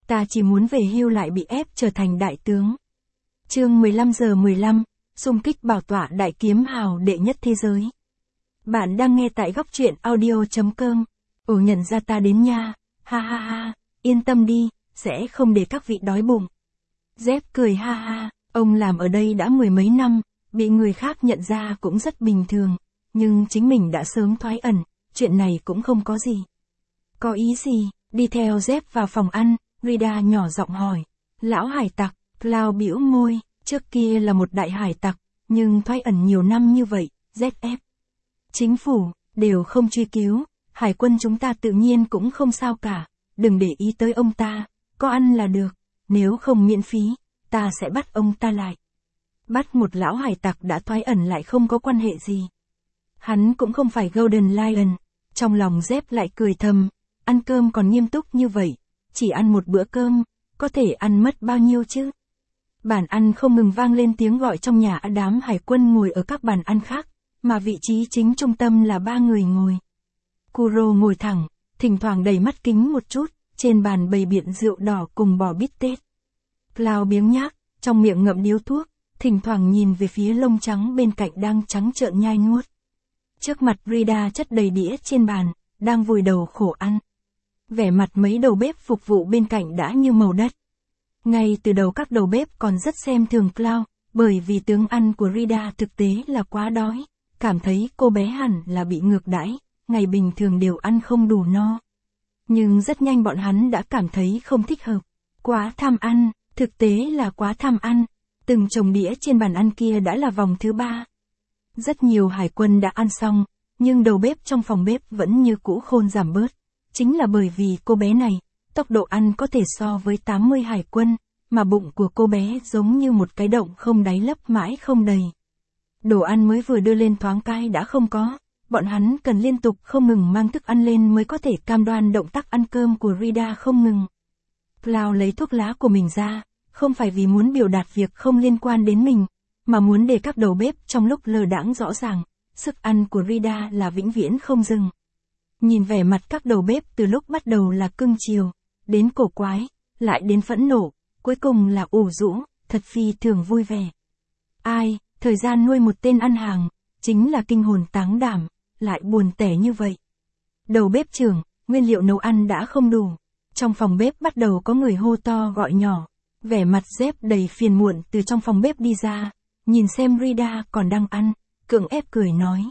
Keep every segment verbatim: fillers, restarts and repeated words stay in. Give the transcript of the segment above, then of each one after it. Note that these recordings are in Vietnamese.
ta chỉ muốn về hưu lại bị ép trở thành đại tướng. Chương mười lăm giờ mười lăm, xung kích bảo tọa đại kiếm hào đệ nhất thế giới. Bạn đang nghe tại góc truyện audio chấm com. Ồ, nhận ra ta đến nha, ha ha ha, yên tâm đi, sẽ không để các vị đói bụng. Dép cười ha ha, ông làm ở đây đã mười mấy năm, bị người khác nhận ra cũng rất bình thường, nhưng chính mình đã sớm thoái ẩn, chuyện này cũng không có gì. Có ý gì? Đi theo Dép vào phòng ăn, Rida nhỏ giọng hỏi. Lão hải tặc, Cloud bĩu môi, trước kia là một đại hải tặc, nhưng thoái ẩn nhiều năm như vậy, dét ép. Chính phủ, đều không truy cứu, hải quân chúng ta tự nhiên cũng không sao cả, đừng để ý tới ông ta, có ăn là được, nếu không miễn phí, ta sẽ bắt ông ta lại. Bắt một lão hải tặc đã thoái ẩn lại không có quan hệ gì. Hắn cũng không phải Golden Lion, trong lòng Dép lại cười thầm, ăn cơm còn nghiêm túc như vậy, chỉ ăn một bữa cơm, có thể ăn mất bao nhiêu chứ? Bàn ăn không ngừng vang lên tiếng gọi trong nhà, đám hải quân ngồi ở các bàn ăn khác, mà vị trí chính trung tâm là ba người ngồi. Kuro ngồi thẳng, thỉnh thoảng đầy mắt kính một chút, trên bàn bày biện rượu đỏ cùng bò bít tết. Cloud biếng nhác, trong miệng ngậm điếu thuốc, thỉnh thoảng nhìn về phía lông trắng bên cạnh đang trắng trợn nhai nuốt. Trước mặt Rida chất đầy đĩa trên bàn, đang vùi đầu khổ ăn. Vẻ mặt mấy đầu bếp phục vụ bên cạnh đã như màu đất. Ngay từ đầu các đầu bếp còn rất xem thường Cloud, bởi vì tướng ăn của Rida thực tế là quá đói, cảm thấy cô bé hẳn là bị ngược đãi, ngày bình thường đều ăn không đủ no. Nhưng rất nhanh bọn hắn đã cảm thấy không thích hợp, quá tham ăn, thực tế là quá tham ăn, từng chồng đĩa trên bàn ăn kia đã là vòng thứ ba. Rất nhiều hải quân đã ăn xong, nhưng đầu bếp trong phòng bếp vẫn như cũ khôn giảm bớt, chính là bởi vì cô bé này, tốc độ ăn có thể so với tám mươi hải quân, mà bụng của cô bé giống như một cái động không đáy lấp mãi không đầy. Đồ ăn mới vừa đưa lên thoáng cái đã không có, bọn hắn cần liên tục không ngừng mang thức ăn lên mới có thể cam đoan động tác ăn cơm của Rida không ngừng. Cloud lấy thuốc lá của mình ra, không phải vì muốn biểu đạt việc không liên quan đến mình, mà muốn để các đầu bếp trong lúc lơ đãng rõ ràng, sức ăn của Rida là vĩnh viễn không dừng. Nhìn vẻ mặt các đầu bếp từ lúc bắt đầu là cưng chiều, đến cổ quái, lại đến phẫn nộ, cuối cùng là ủ rũ, thật phi thường vui vẻ. Ai, thời gian nuôi một tên ăn hàng, chính là kinh hồn táng đảm, lại buồn tẻ như vậy. Đầu bếp trưởng, nguyên liệu nấu ăn đã không đủ. Trong phòng bếp bắt đầu có người hô to gọi nhỏ. Vẻ mặt Dép đầy phiền muộn từ trong phòng bếp đi ra, nhìn xem Rida còn đang ăn, cưỡng ép cười nói.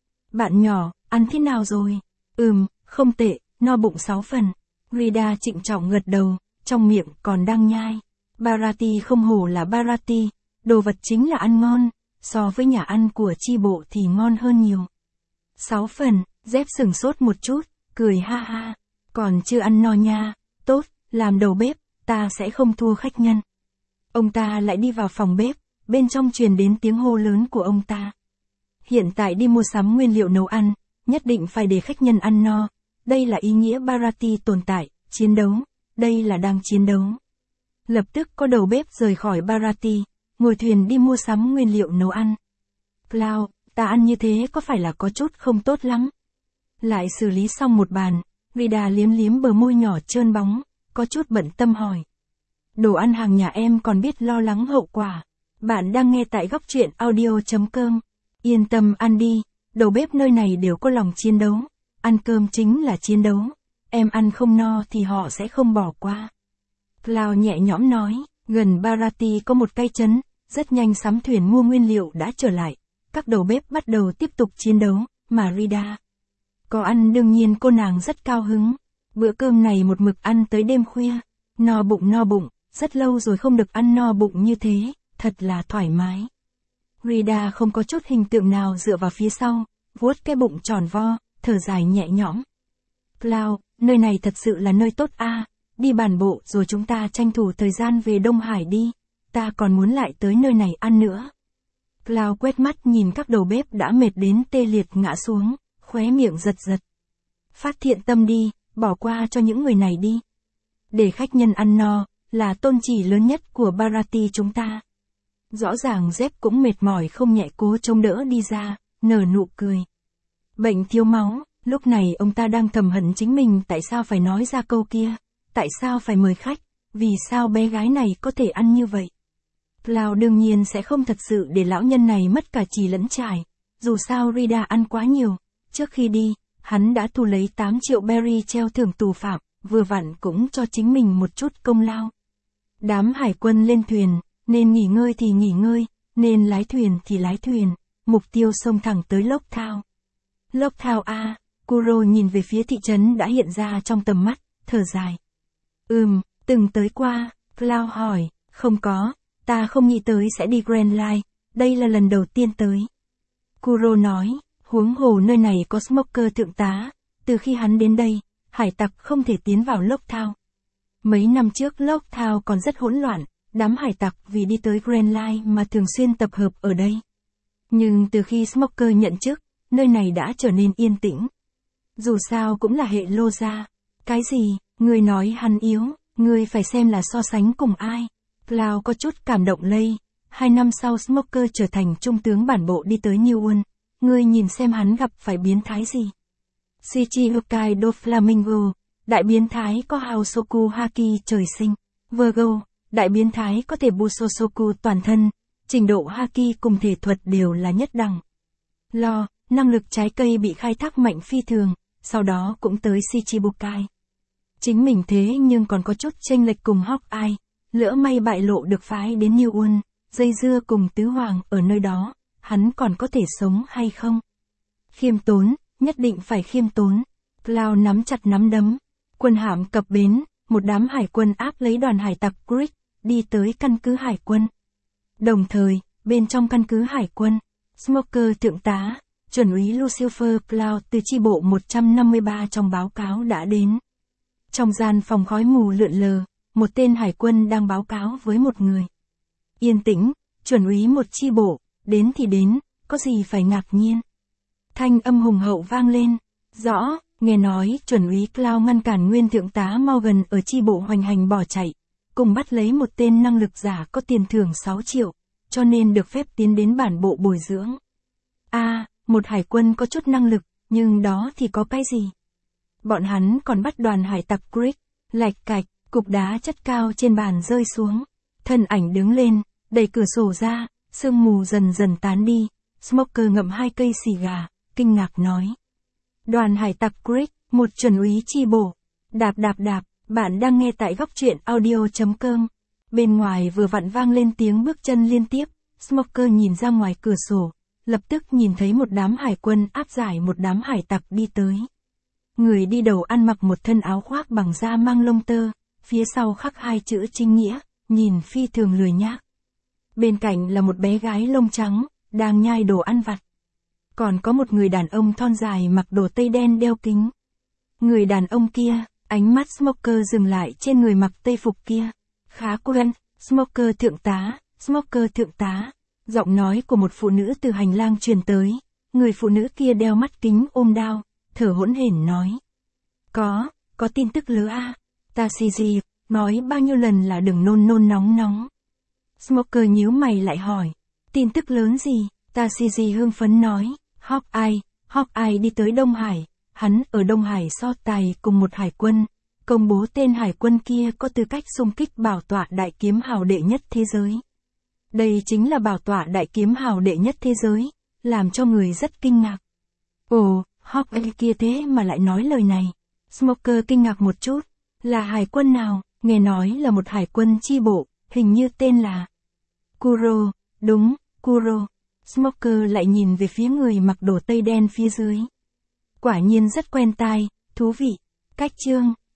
Bạn nhỏ, ăn thế nào rồi? Ừm, không tệ, no bụng sáu phần. Rida trịnh trọng gật đầu, trong miệng còn đang nhai. Barati không hổ là Barati, đồ vật chính là ăn ngon, so với nhà ăn của chi bộ thì ngon hơn nhiều. Sáu phần, Dép sửng sốt một chút, cười ha ha, còn chưa ăn no nha, tốt, làm đầu bếp, ta sẽ không thua khách nhân. Ông ta lại đi vào phòng bếp, bên trong truyền đến tiếng hô lớn của ông ta. Hiện tại đi mua sắm nguyên liệu nấu ăn, nhất định phải để khách nhân ăn no, đây là ý nghĩa Barati tồn tại, chiến đấu, đây là đang chiến đấu. Lập tức có đầu bếp rời khỏi Barati, ngồi thuyền đi mua sắm nguyên liệu nấu ăn. Cloud, ta ăn như thế có phải là có chút không tốt lắm? Lại xử lý xong một bàn, Rida liếm liếm bờ môi nhỏ trơn bóng, có chút bận tâm hỏi. Đồ ăn hàng nhà em còn biết lo lắng hậu quả. Bạn đang nghe tại góc truyện audio chấm com. Yên tâm ăn đi, đầu bếp nơi này đều có lòng chiến đấu. Ăn cơm chính là chiến đấu. Em ăn không no thì họ sẽ không bỏ qua. Cloud nhẹ nhõm nói, gần Barati có một cây trấn, rất nhanh sắm thuyền mua nguyên liệu đã trở lại. Các đầu bếp bắt đầu tiếp tục chiến đấu, mà Rida có ăn đương nhiên cô nàng rất cao hứng. Bữa cơm này một mực ăn tới đêm khuya, no bụng no bụng, rất lâu rồi không được ăn no bụng như thế, thật là thoải mái. Rida không có chút hình tượng nào dựa vào phía sau, vuốt cái bụng tròn vo, thở dài nhẹ nhõm. Cloud, nơi này thật sự là nơi tốt a, đi bản bộ rồi chúng ta tranh thủ thời gian về Đông Hải đi, ta còn muốn lại tới nơi này ăn nữa. Cloud quét mắt nhìn các đầu bếp đã mệt đến tê liệt ngã xuống, khóe miệng giật giật. Phát thiện tâm đi, bỏ qua cho những người này đi. Để khách nhân ăn no, là tôn chỉ lớn nhất của Barati chúng ta. Rõ ràng Dép cũng mệt mỏi không nhẹ cố chống đỡ đi ra, nở nụ cười. Bệnh thiếu máu, lúc này ông ta đang thầm hận chính mình tại sao phải nói ra câu kia, tại sao phải mời khách, vì sao bé gái này có thể ăn như vậy? Cloud đương nhiên sẽ không thật sự để lão nhân này mất cả chì lẫn chải, dù sao Rida ăn quá nhiều, trước khi đi, hắn đã thu lấy tám triệu berry treo thưởng tù phạm, vừa vặn cũng cho chính mình một chút công lao. Đám hải quân lên thuyền, nên nghỉ ngơi thì nghỉ ngơi, nên lái thuyền thì lái thuyền, mục tiêu xông thẳng tới Locktown. Locktown a, Kuro nhìn về phía thị trấn đã hiện ra trong tầm mắt, thở dài. Ừm, từng tới qua, Cloud hỏi, không có, ta không nghĩ tới sẽ đi Grand Line, đây là lần đầu tiên tới. Kuro nói, huống hồ nơi này có Smoker thượng tá, từ khi hắn đến đây, hải tặc không thể tiến vào Locktown. Mấy năm trước Locktown còn rất hỗn loạn, đám hải tặc vì đi tới Grand Line mà thường xuyên tập hợp ở đây. Nhưng từ khi Smoker nhận chức, nơi này đã trở nên yên tĩnh. Dù sao cũng là hệ lô gia. Cái gì, người nói hắn yếu, người phải xem là so sánh cùng ai. Cloud có chút cảm động lây. Hai năm sau Smoker trở thành trung tướng bản bộ đi tới New World. Người nhìn xem hắn gặp phải biến thái gì. Shichibukai do Flamingo, đại biến thái có Haosoku Haki trời sinh. Virgo, đại biến thái có thể Busosoku toàn thân. Trình độ Haki cùng thể thuật đều là nhất đẳng. Lo, năng lực trái cây bị khai thác mạnh phi thường, sau đó cũng tới Shichibukai. Chính mình thế nhưng còn có chút chênh lệch cùng Hawkeye, lỡ may bại lộ được phái đến New World, dây dưa cùng tứ hoàng ở nơi đó, hắn còn có thể sống hay không? Khiêm tốn, nhất định phải khiêm tốn. Cloud nắm chặt nắm đấm, quân hạm cập bến, một đám hải quân áp lấy đoàn hải tặc Creek, đi tới căn cứ hải quân. Đồng thời, bên trong căn cứ hải quân, Smoker thượng tá, chuẩn úy Lucifer Cloud từ chi bộ một trăm năm mươi ba trong báo cáo đã đến. Trong gian phòng khói mù lượn lờ, một tên hải quân đang báo cáo với một người. Yên tĩnh, chuẩn úy một chi bộ, đến thì đến, có gì phải ngạc nhiên. Thanh âm hùng hậu vang lên, rõ, nghe nói chuẩn úy Cloud ngăn cản nguyên thượng tá Morgan ở chi bộ hoành hành bỏ chạy, cùng bắt lấy một tên năng lực giả có tiền thưởng sáu triệu, cho nên được phép tiến đến bản bộ bồi dưỡng. A, à, một hải quân có chút năng lực, nhưng đó thì có cái gì? Bọn hắn còn bắt đoàn hải tặc Creek, lạch cạch, cục đá chất cao trên bàn rơi xuống. Thân ảnh đứng lên, đẩy cửa sổ ra, sương mù dần dần tán đi. Smoker ngậm hai cây xì gà, kinh ngạc nói. Đoàn hải tặc Creek, một chuẩn úy chi bộ. Đạp đạp đạp, bạn đang nghe tại góc truyện audio chấm com. Bên ngoài vừa vặn vang lên tiếng bước chân liên tiếp. Smoker nhìn ra ngoài cửa sổ, lập tức nhìn thấy một đám hải quân áp giải một đám hải tặc đi tới. Người đi đầu ăn mặc một thân áo khoác bằng da mang lông tơ, phía sau khắc hai chữ chính nghĩa, nhìn phi thường lười nhác. Bên cạnh là một bé gái lông trắng, đang nhai đồ ăn vặt. Còn có một người đàn ông thon dài mặc đồ tây đen đeo kính. Người đàn ông kia, ánh mắt Smoker dừng lại trên người mặc tây phục kia. Khá quen, Smoker thượng tá, Smoker thượng tá. Giọng nói của một phụ nữ từ hành lang truyền tới. Người phụ nữ kia đeo mắt kính ôm đao, thở hỗn hển nói. Có, có tin tức lớn a. Ta xì gì, nói bao nhiêu lần là đừng nôn nôn nóng nóng. Smoker nhíu mày lại hỏi. Tin tức lớn gì? Ta xì gì hưng phấn nói. Hawkeye, Hawkeye đi tới Đông Hải. Hắn ở Đông Hải so tài cùng một hải quân. Công bố tên hải quân kia có tư cách xung kích bảo tọa đại kiếm hào đệ nhất thế giới. Đây chính là bảo tọa đại kiếm hào đệ nhất thế giới, làm cho người rất kinh ngạc. Ồ, Hawkeye kia thế mà lại nói lời này. Smoker kinh ngạc một chút. Là hải quân nào? Nghe nói là một hải quân chi bộ, hình như tên là Kuro. Đúng, Kuro. Smoker lại nhìn về phía người mặc đồ tây đen phía dưới. Quả nhiên rất quen tai, thú vị. Cách chương.